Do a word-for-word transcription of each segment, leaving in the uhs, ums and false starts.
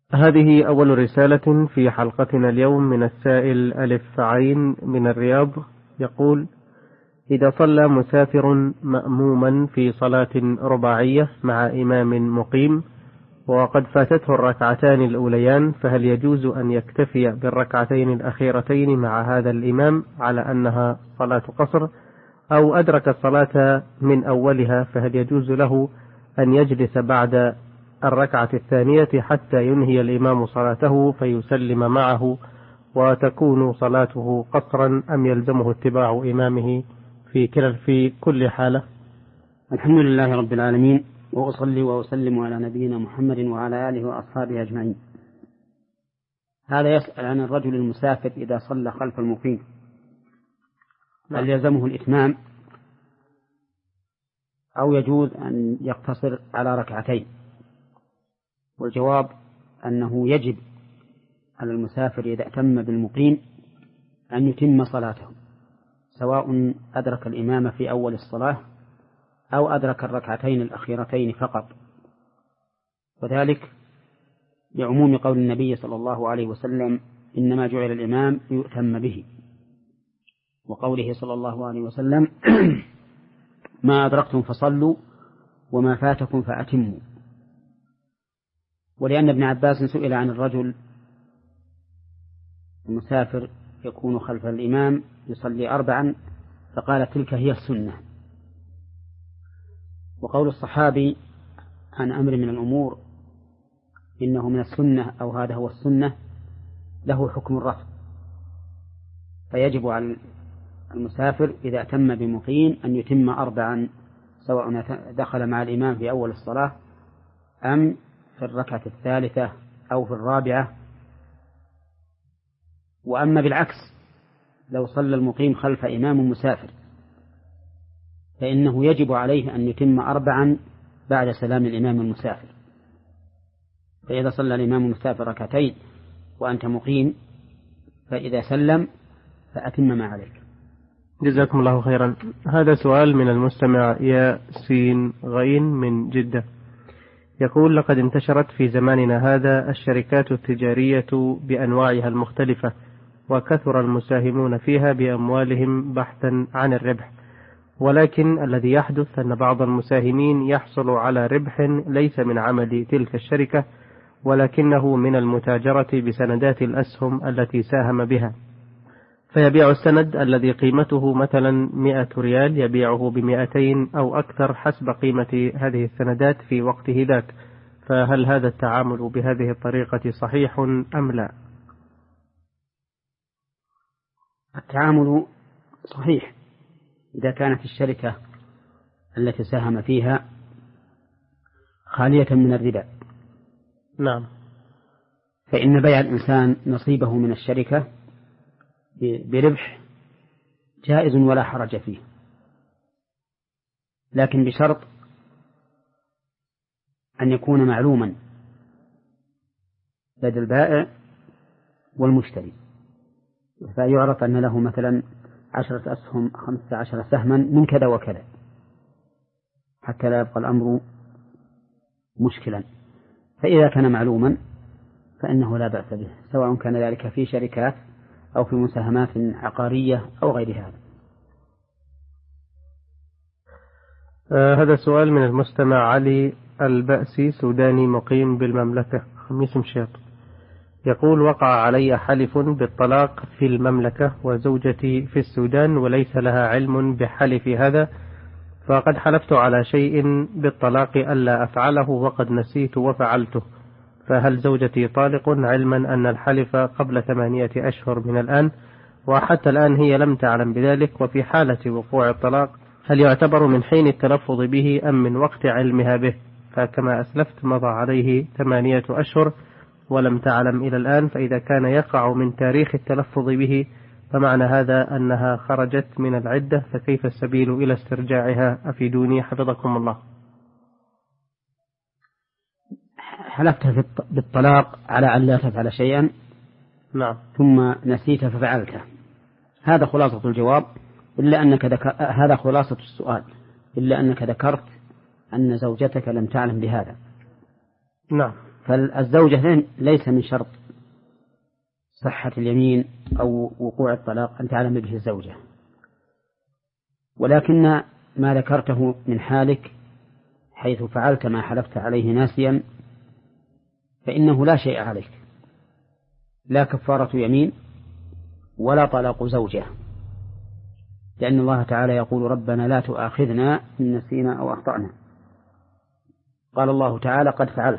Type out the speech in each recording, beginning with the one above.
هذه أول رسالة في حلقتنا اليوم من السائل ألف عين من الرياض، يقول: إذا صلى مسافر مأموما في صلاة رباعية مع إمام مقيم وقد فاتته الركعتان الأوليان، فهل يجوز أن يكتفي بالركعتين الأخيرتين مع هذا الإمام على أنها صلاة قصر، أو أدرك الصلاة من أولها فهل يجوز له أن يجلس بعد الركعة الثانية حتى ينهي الإمام صلاته فيسلم معه وتكون صلاته قصرا، أم يلزمه اتباع إمامه في كل في كل حالة؟ الحمد لله رب العالمين، وأصلي وأسلم على نبينا محمد وعلى آله وأصحابه أجمعين. هذا يسأل عن الرجل المسافر إذا صلى خلف المقيم هل يلزمه الإتمام أو يجوز أن يقتصر على ركعتين؟ والجواب أنه يجب على المسافر إذا أتم بالمقيم أن يتم صلاته، سواء أدرك الإمام في أول الصلاة أو أدرك الركعتين الأخيرتين فقط، وذلك لعموم قول النبي صلى الله عليه وسلم: إنما جعل الإمام ليؤتم به، وقوله صلى الله عليه وسلم: ما أدركتم فصلوا وما فاتكم فأتموا. ولأن ابن عباس سئل عن الرجل المسافر يكون خلف الإمام يصلي أربعا فقال: تلك هي السنة. وقول الصحابي عن أمر من الأمور إنه من السنة أو هذا هو السنة له حكم الرفع، فيجب على المسافر إذا أتم بمقيم أن يتم أربعا، سواء دخل مع الإمام في أول الصلاة أم في الركعة الثالثة أو في الرابعة. وأما بالعكس لو صلى المقيم خلف إمام مسافر فإنه يجب عليه أن يتم أربعا بعد سلام الإمام المسافر، فإذا صلى الإمام المسافر ركعتين وأنت مقيم فإذا سلم فأتم ما عليك. جزاكم الله خيرا. هذا سؤال من المستمع ياسين غين من جدة، يقول: لقد انتشرت في زماننا هذا الشركات التجارية بأنواعها المختلفة، وكثر المساهمون فيها بأموالهم بحثا عن الربح، ولكن الذي يحدث أن بعض المساهمين يحصل على ربح ليس من عمل تلك الشركة، ولكنه من المتاجرة بسندات الأسهم التي ساهم بها، فيبيع السند الذي قيمته مثلا مئة ريال يبيعه بمئتين أو أكثر حسب قيمة هذه السندات في وقته ذاك، فهل هذا التعامل بهذه الطريقة صحيح أم لا؟ التعامل صحيح إذا كانت الشركة التي ساهم فيها خالية من الربا. نعم. فإن بيع الإنسان نصيبه من الشركة بربح جائز ولا حرج فيه، لكن بشرط أن يكون معلوما لدى البائع والمشتري، فيعرف أن له مثلا عشرة أسهم خمسة عشر سهما من كذا وكذا، حتى لا يبقى الأمر مشكلا. فإذا كان معلوما فإنه لا بأس به، سواء كان ذلك في شركات أو في مساهمات عقارية أو غير هذا. آه هذا سؤال من المستمع علي البأسي، سوداني مقيم بالمملكة خميس مشيط، يقول: وقع علي حلف بالطلاق في المملكة وزوجتي في السودان وليس لها علم بحلف هذا، فقد حلفت على شيء بالطلاق ألا أفعله وقد نسيت وفعلته، فهل زوجتي طالق علما أن الحلف قبل ثمانية أشهر من الآن، وحتى الآن هي لم تعلم بذلك، وفي حالة وقوع الطلاق هل يعتبر من حين التلفظ به أم من وقت علمها به؟ فكما أسلفت مضى عليه ثمانية أشهر ولم تعلم إلى الآن، فإذا كان يقع من تاريخ التلفظ به فمعنى هذا أنها خرجت من العدة، فكيف السبيل إلى استرجاعها؟ أفيدوني حفظكم الله. حلفت بالطلاق على أن لا تفعل شيئا، نعم، ثم نسيت ففعلته، هذا خلاصة الجواب، إلا أنك ذكر... هذا خلاصة السؤال، إلا أنك ذكرت أن زوجتك لم تعلم بهذا. نعم. فالزوجة ليس من شرط صحة اليمين أو وقوع الطلاق أن تعلم به الزوجة، ولكن ما ذكرته من حالك حيث فعلت ما حلفت عليه ناسيا فإنه لا شيء عليك، لا كفارة يمين ولا طلاق زوجة، لأن الله تعالى يقول ربنا لا تؤاخذنا إن نسينا أو أخطأنا. قال الله تعالى قد فعلت.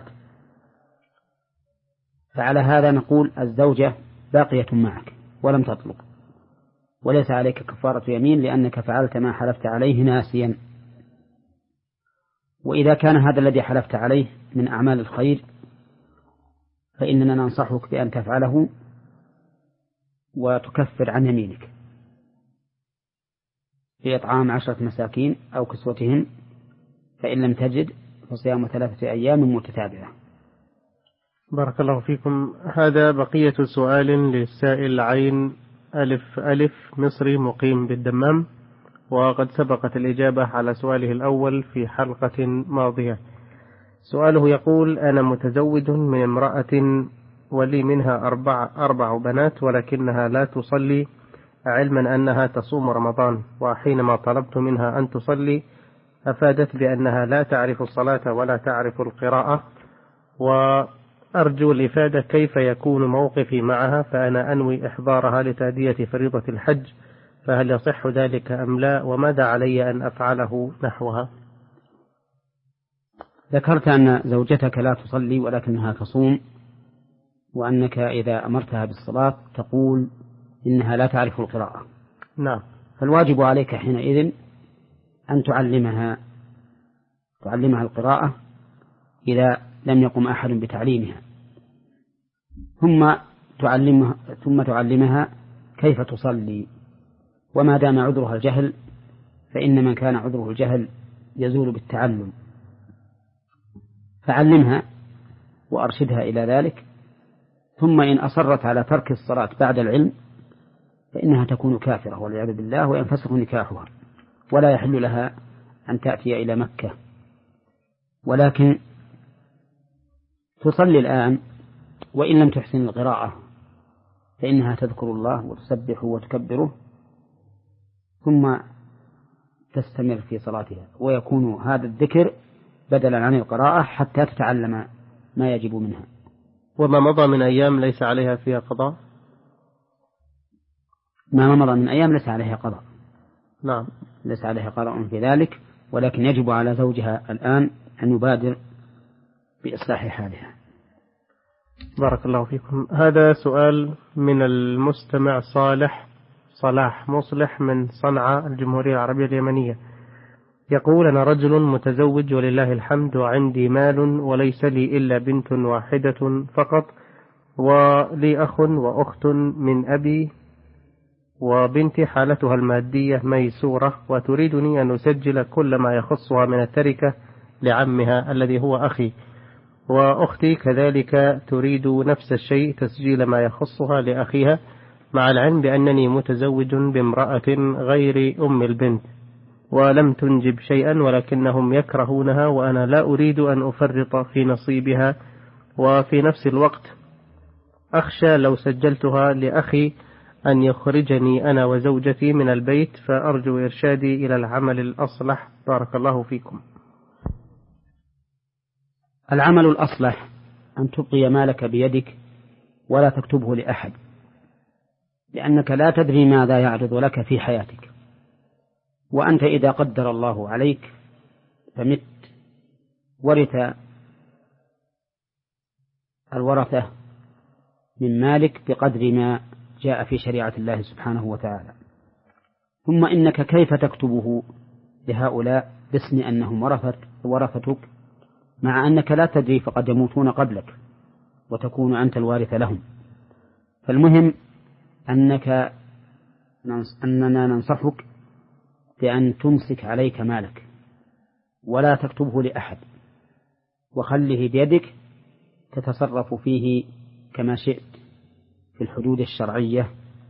فعلى هذا نقول الزوجة باقية معك ولم تطلق، وليس عليك كفارة يمين لأنك فعلت ما حلفت عليه ناسيا. وإذا كان هذا الذي حلفت عليه من أعمال الخير فإننا ننصحك بأن تفعله وتكفر عن يمينك في إطعام عشرة مساكين أو كسوتهم، فإن لم تجد فصيام ثلاثة أيام متتابعة. بارك الله فيكم. هذا بقية سؤال للسائل عين ألف ألف مصري مقيم بالدمام، وقد سبقت الإجابة على سؤاله الأول في حلقة ماضية. سؤاله يقول: أنا متزوج من امرأة ولي منها أربع, أربع بنات ولكنها لا تصلي، علما أنها تصوم رمضان، وحينما طلبت منها أن تصلي أفادت بأنها لا تعرف الصلاة ولا تعرف القراءة، وأرجو الإفادة كيف يكون موقفي معها، فأنا أنوي إحضارها لتأدية فريضة الحج، فهل يصح ذلك أم لا، وماذا علي أن أفعله نحوها؟ ذكرت أن زوجتك لا تصلي ولكنها تصوم، وأنك إذا أمرتها بالصلاة تقول إنها لا تعرف القراءة. نعم. فالواجب عليك حينئذ أن تعلمها تعلمها القراءة إذا لم يقم أحد بتعليمها، ثم تعلمها ثم تعلمها كيف تصلي. وما دام عذرها الجهل فإن من كان عذره الجهل يزول بالتعلم، فعلمها وأرشدها إلى ذلك، ثم إن أصرت على ترك الصلاة بعد العلم فإنها تكون كافرة والعياذ بالله، وينفسخ نكاحها ولا يحل لها أن تأتي إلى مكة. ولكن تصلي الآن، وإن لم تحسن القراءة فإنها تذكر الله وتسبح وتكبره ثم تستمر في صلاتها، ويكون هذا الذكر بدلا عن القراءة حتى تتعلم ما يجب منها. وما مضى من أيام ليس عليها فيها قضاء؟ ما مضى من أيام ليس عليها قضاء. نعم، ليس عليها قضاء في ذلك، ولكن يجب على زوجها الآن أن يبادر بإصلاح حالها. بارك الله فيكم. هذا سؤال من المستمع صالح صلاح مصلح من صنعاء الجمهورية العربية اليمنية. يقول: أنا رجل متزوج ولله الحمد، وعندي مال وليس لي إلا بنت واحدة فقط، ولي أخ وأخت من أبي، وبنتي حالتها المادية ميسورة، وتريدني أن أسجل كل ما يخصها من التركة لعمها الذي هو أخي، وأختي كذلك تريد نفس الشيء، تسجيل ما يخصها لأخيها، مع العلم بأنني متزوج بامرأة غير أم البنت ولم تنجب شيئا، ولكنهم يكرهونها وأنا لا أريد أن أفرط في نصيبها، وفي نفس الوقت أخشى لو سجلتها لأخي أن يخرجني أنا وزوجتي من البيت، فأرجو إرشادي إلى العمل الأصلح. بارك الله فيكم. العمل الأصلح أن تبقي مالك بيدك ولا تكتبه لأحد، لأنك لا تدري ماذا يعرض لك في حياتك، وأنت إذا قدر الله عليك فمت ورث الورثة من مالك بقدر ما جاء في شريعة الله سبحانه وتعالى. ثم إنك كيف تكتبه لهؤلاء باسم أنهم ورثتك، مع أنك لا تدري فقد يموتون قبلك وتكون أنت الوارث لهم. فالمهم أنك أننا ننصحك بأن تمسك عليك مالك ولا تكتبه لأحد، وخله بيدك تتصرف فيه كما شئت في الحدود الشرعية.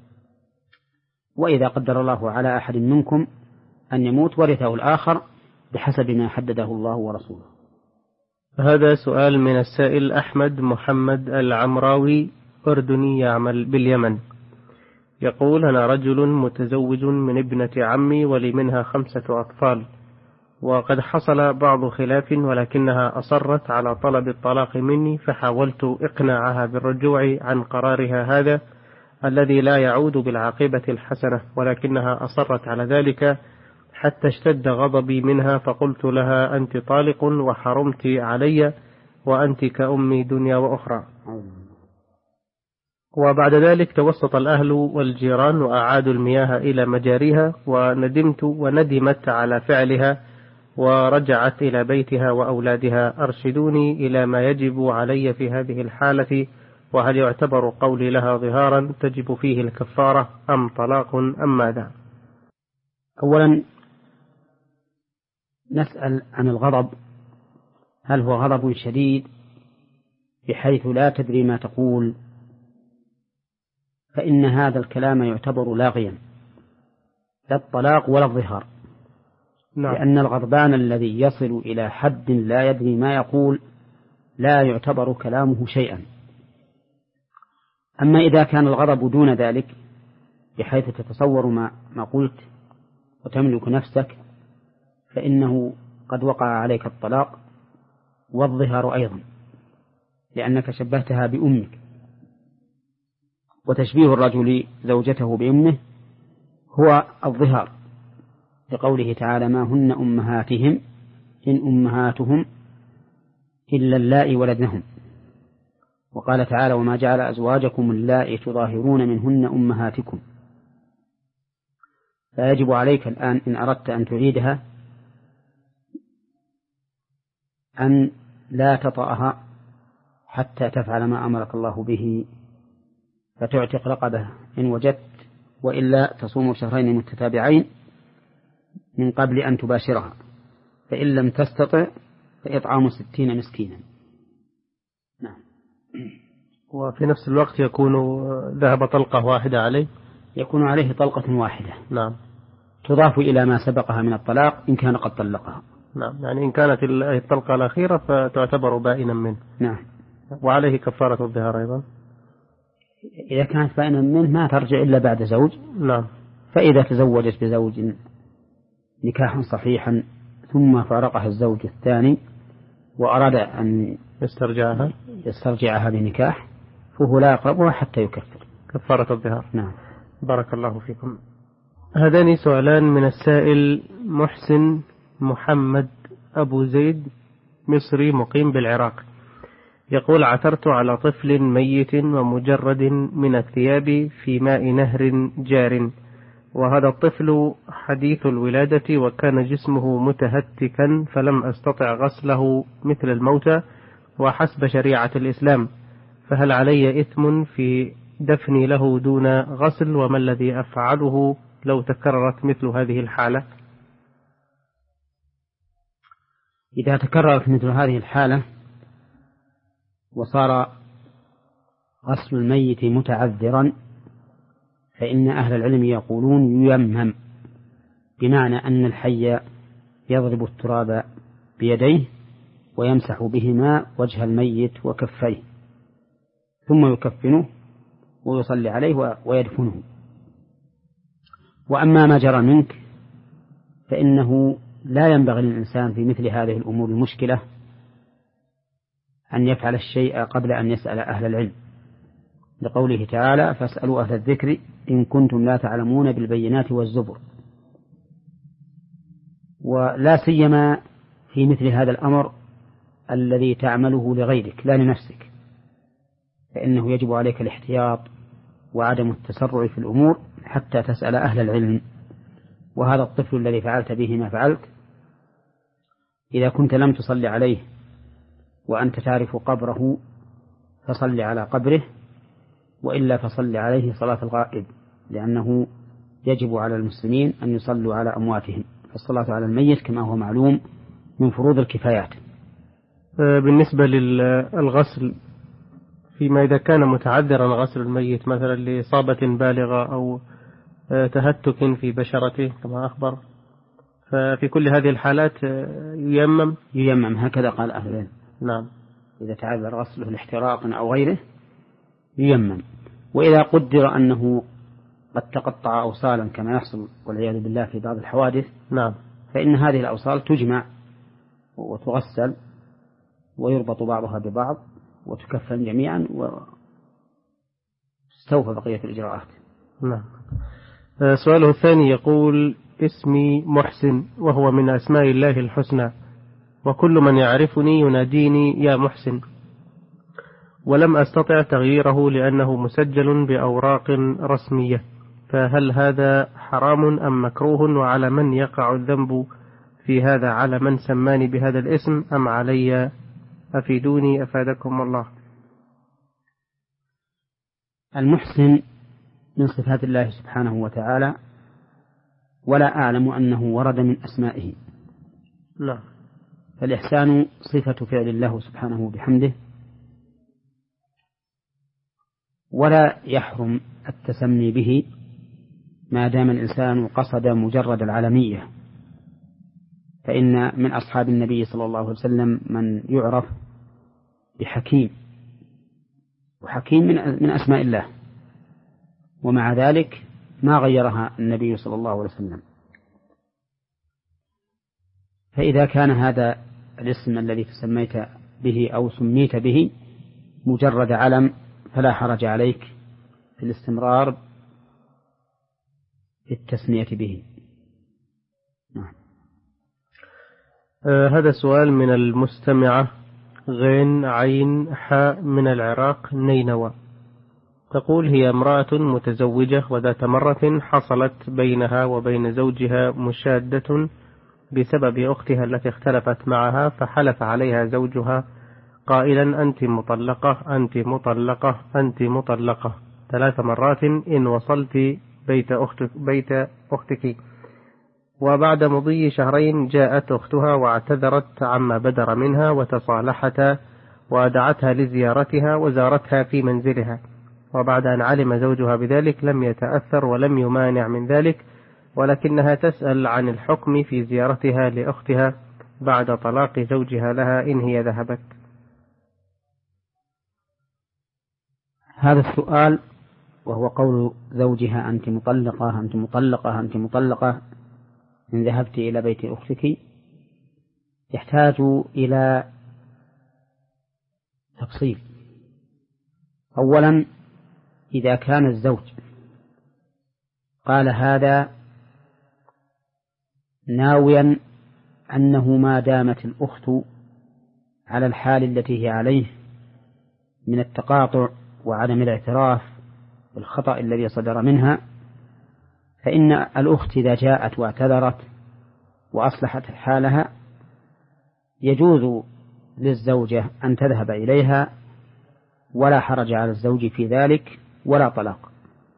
وإذا قدر الله على أحد منكم أن يموت ورثه الآخر بحسب ما حدده الله ورسوله. هذا سؤال من السائل أحمد محمد العمراوي، أردني يعمل باليمن. يقول: أنا رجل متزوج من ابنة عمي ولي منها خمسة أطفال، وقد حصل بعض خلاف ولكنها أصرت على طلب الطلاق مني، فحاولت إقناعها بالرجوع عن قرارها هذا الذي لا يعود بالعاقبة الحسنة، ولكنها أصرت على ذلك حتى اشتد غضبي منها، فقلت لها: أنت طالق وحرمت علي وأنت كأمي دنيا وأخرى. وبعد ذلك توسط الأهل والجيران وأعادوا المياه إلى مجاريها، وندمت وندمت على فعلها ورجعت إلى بيتها وأولادها. أرشدوني إلى ما يجب علي في هذه الحالة، وهل يعتبر قولي لها ظهارا تجب فيه الكفارة أم طلاق أم ماذا؟ أولا نسأل عن الغضب، هل هو غضب شديد بحيث لا تدري ما تقول؟ فإن هذا الكلام يعتبر لاغيا، لا الطلاق ولا الظهار. نعم. لأن الغضبان الذي يصل إلى حد لا يدري ما يقول لا يعتبر كلامه شيئا. أما إذا كان الغضب دون ذلك بحيث تتصور ما, ما قلت وتملك نفسك، فإنه قد وقع عليك الطلاق والظهار أيضا، لأنك شبهتها بأمك، وتشبيه الرجل زوجته بأمه هو الظهار، لقوله تعالى: ما هن أمهاتهم إن أمهاتهم إلا اللائي ولدنهم. وقال تعالى: وما جعل أزواجكم اللائي تظاهرون منهن أمهاتكم. فيجب عليك الآن إن أردت أن تعيدها أن لا تطأها حتى تفعل ما أمرك الله به، فتعتق رقبة إن وجدت، وإلا تصوم شهرين متتابعين من قبل أن تباشرها، فإن لم تستطع فإطعام ستين مسكينا. نعم. وفي نفس الوقت يكون ذهب طلقة واحدة عليه، يكون عليه طلقة واحدة. نعم. تضاف إلى ما سبقها من الطلاق إن كان قد طلقها. نعم، يعني إن كانت الطلقة الأخيرة فتعتبر بائنا منه. نعم. وعليه كفارة الظهار أيضا إذا كانت بائنا منه ما ترجع إلا بعد زوج. نعم. فإذا تزوجت بزوج نكاحا صحيحا ثم فارقها الزوج الثاني وأراد أن يسترجعها يسترجعها بنكاح، فهو لا يقربها حتى يكفر. كفارة الظهار. نعم. بارك الله فيكم. هذان سؤالان من السائل محسن محمد أبو زيد، مصري مقيم بالعراق. يقول: عثرت على طفل ميت ومجرد من الثياب في ماء نهر جار، وهذا الطفل حديث الولادة وكان جسمه متهتكا، فلم أستطع غسله مثل الموتى وحسب شريعة الإسلام، فهل علي إثم في دفني له دون غسل؟ وما الذي أفعله لو تكررت مثل هذه الحالة؟ إذا تكررت مثل هذه الحالة وصار غسل الميت متعذرا، فإن أهل العلم يقولون ييمم، بمعنى أن الحي يضرب التراب بيديه ويمسح بهما وجه الميت وكفيه، ثم يكفنه ويصلي عليه ويدفنه. وأما ما جرى منك فإنه لا ينبغي للإنسان في مثل هذه الأمور المشكلة أن يفعل الشيء قبل أن يسأل أهل العلم، لقوله تعالى: فاسألوا أهل الذكر إن كنتم لا تعلمون بالبينات والزبر. ولا سيما في مثل هذا الأمر الذي تعمله لغيرك لا لنفسك، فإنه يجب عليك الاحتياط وعدم التسرع في الأمور حتى تسأل أهل العلم. وهذا الطفل الذي فعلت به ما فعلت، إذا كنت لم تصلي عليه وأنت تعرف قبره فصل على قبره، وإلا فصل عليه صلاة الغائب، لأنه يجب على المسلمين أن يصلوا على أمواتهم، فالصلاة على الميت كما هو معلوم من فروض الكفايات. بالنسبة للغسل، فيما إذا كان متعذرا غسل الميت مثلا لإصابة بالغة أو تهتك في بشرته كما أخبر، ففي كل هذه الحالات ييمم ييمم هكذا قال أهل العلم. نعم. إذا تعذر غسله لاحتراق أو غيره ييمم. وإذا قدر أنه قد تقطع أوصالا كما يحصل والعياذ بالله في بعض الحوادث، نعم، فإن هذه الأوصال تجمع وتغسل ويربط بعضها ببعض وتكفن جميعا وتستوفى بقية الإجراءات. نعم. سؤاله الثاني يقول: اسمي محسن وهو من أسماء الله الحسنى، وكل من يعرفني يناديني يا محسن، ولم أستطع تغييره لأنه مسجل بأوراق رسمية، فهل هذا حرام أم مكروه؟ وعلى من يقع الذنب في هذا؟ على من سماني بهذا الاسم أم علي؟ أفيدوني أفادكم الله. المحسن من صفات الله سبحانه وتعالى، ولا أعلم أنه ورد من أسمائه. لا. فالإحسان صفة فعل الله سبحانه بحمده، ولا يحرم التسمي به ما دام الإنسان قصد مجرد العالمية، فإن من أصحاب النبي صلى الله عليه وسلم من يعرف بحكيم، وحكيم من من أسماء الله، ومع ذلك ما غيرها النبي صلى الله عليه وسلم. فإذا كان هذا الاسم الذي تسميت به أو سميت به مجرد علم فلا حرج عليك في الاستمرار في التسمية به. نعم. آه هذا سؤال من المستمعة غين عين حاء من العراق نينوى، تقول: هي امرأة متزوجة وذات مرة حصلت بينها وبين زوجها مشادة بسبب أختها التي اختلفت معها، فحلف عليها زوجها قائلا: أنت مطلقة أنت مطلقة أنت مطلقة ثلاث مرات إن وصلت بيت أختك, بيت أختك. وبعد مضي شهرين جاءت أختها واعتذرت عما بدر منها وتصالحتا، ودعتها لزيارتها وزارتها في منزلها، وبعد أن علم زوجها بذلك لم يتأثر ولم يمانع من ذلك، ولكنها تسأل عن الحكم في زيارتها لأختها بعد طلاق زوجها لها إن هي ذهبت. هذا السؤال وهو قول زوجها: أنت مطلقة أنت مطلقة أنت مطلقة إن ذهبت إلى بيت أختك، يحتاج إلى تفصيل. أولا، إذا كان الزوج قال هذا ناويا أنه ما دامت الأخت على الحال التي هي عليه من التقاطع وعدم الاعتراف بالخطأ الذي صدر منها، فإن الأخت إذا جاءت واعتذرت وأصلحت حالها يجوز للزوجة أن تذهب إليها ولا حرج على الزوج في ذلك ولا طلاق.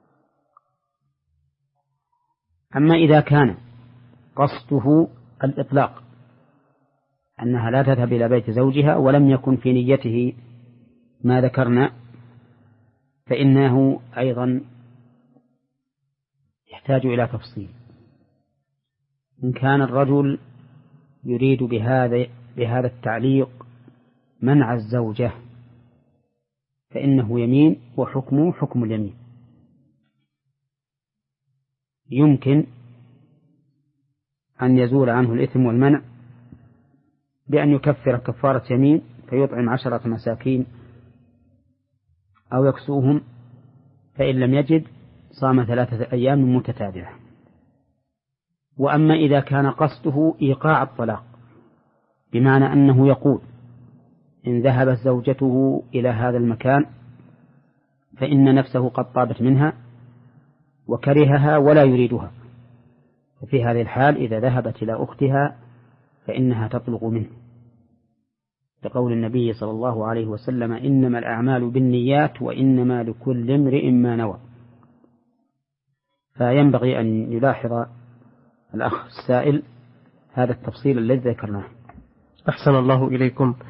أما إذا كان قصده الإطلاق أنها لا تذهب إلى بيت زوجها ولم يكن في نيته ما ذكرنا، فإنه أيضا يحتاج إلى تفصيل. إن كان الرجل يريد بهذا بهذا التعليق منع الزوجة فإنه يمين وحكمه حكم اليمين. يمكن أن يزول عنه الإثم والمنع بأن يكفر كفارة يمين فيطعم عشرة مساكين أو يكسوهم، فإن لم يجد صام ثلاثة أيام متتابعة. وأما إذا كان قصده إيقاع الطلاق بمعنى أنه يقول: إن ذهبت زوجته إلى هذا المكان فإن نفسه قد طابت منها وكرهها ولا يريدها، ففي هذه الحال إذا ذهبت إلى أختها فإنها تطلق منه، لقول النبي صلى الله عليه وسلم: إنما الأعمال بالنيات وإنما لكل امرئ ما نوى. فينبغي أن يلاحظ الأخ السائل هذا التفصيل الذي ذكرناه. أحسن الله إليكم.